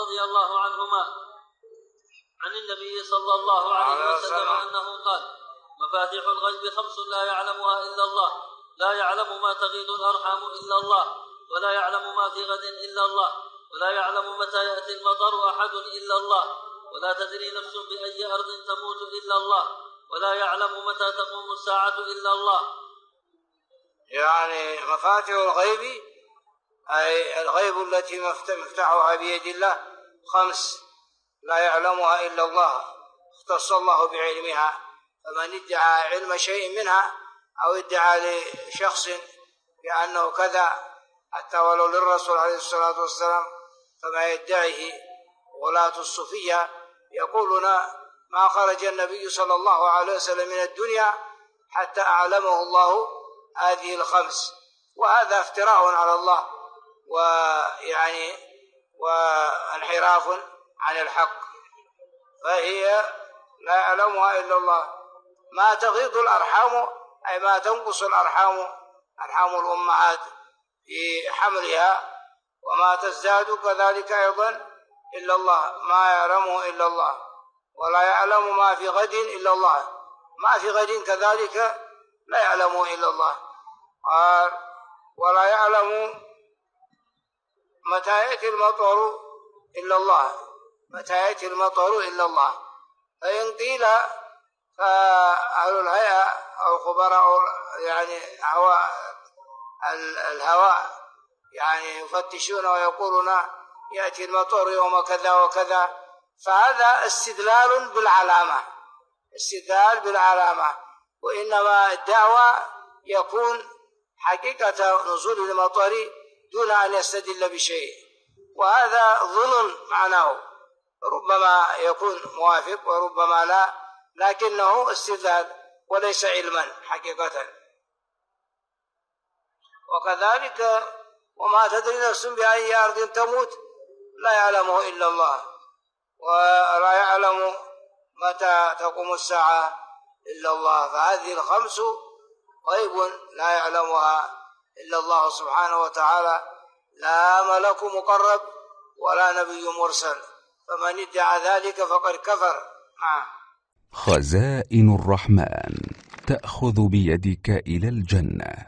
رضي الله عنهما عن النبي صلى الله عليه وسلم أنه قال: مفاتيح الغيب 5 لا يعلمها إلا الله، لا يعلم ما تغيض الأرحام إلا الله، ولا يعلم ما في غد إلا الله، ولا يعلم متى يأتي المطر أحد إلا الله، ولا تدري نفس بأي أرض تموت إلا الله، ولا يعلم متى تقوم الساعة إلا الله. يعني مفاتيح الغيب أي الغيب التي مفتاحها بيد الله 5 لا يعلمها إلا الله، اختص الله بعلمها. فمن ادعى علم شيء منها أو ادعى لشخص بأنه كذا حتى ولو للرسول عليه الصلاة والسلام، فما يدعيه غلاة الصوفية يقولون ما خرج النبي صلى الله عليه وسلم من الدنيا حتى أعلمه الله هذه ال5، وهذا افتراء على الله ويعني وانحراف عن الحق، فهي لا يعلمها إلا الله. ما تغيض الأرحام أي ما تنقص الأرحام، أرحام الأمهات في حملها، وما تزداد كذلك أيضا إلا الله، ما يعلمه إلا الله. ولا يعلم ما في غد إلا الله، ما في غد كذلك لا يعلمه إلا الله. ولا يعلم متى يأتي المطر إلا الله، متى يأتي المطر إلا الله. فإن قيل فأهل الهيئة أو خبراء يعني الهواء يعني يفتشون ويقولون يأتي المطر يوم كذا وكذا، فهذا استدلال بالعلامة، استدلال بالعلامة. وإنما الدعوة يكون حقيقة نزول المطر دون أن يستدل بشيء، وهذا ظن معناه، ربما يكون موافق وربما لا، لكنه استدلال وليس علما حقيقة. وكذلك وما تدري نفس بأي أرض تموت لا يعلمه إلا الله، ولا يعلم متى تقوم الساعة إلا الله. فهذه ال5 غيب لا يعلمها إلا الله سبحانه وتعالى، لا ملك مقرب ولا نبي مرسل، فمن ادعى ذلك فقد كفر. خزائن الرحمن تأخذ بيدك إلى الجنة.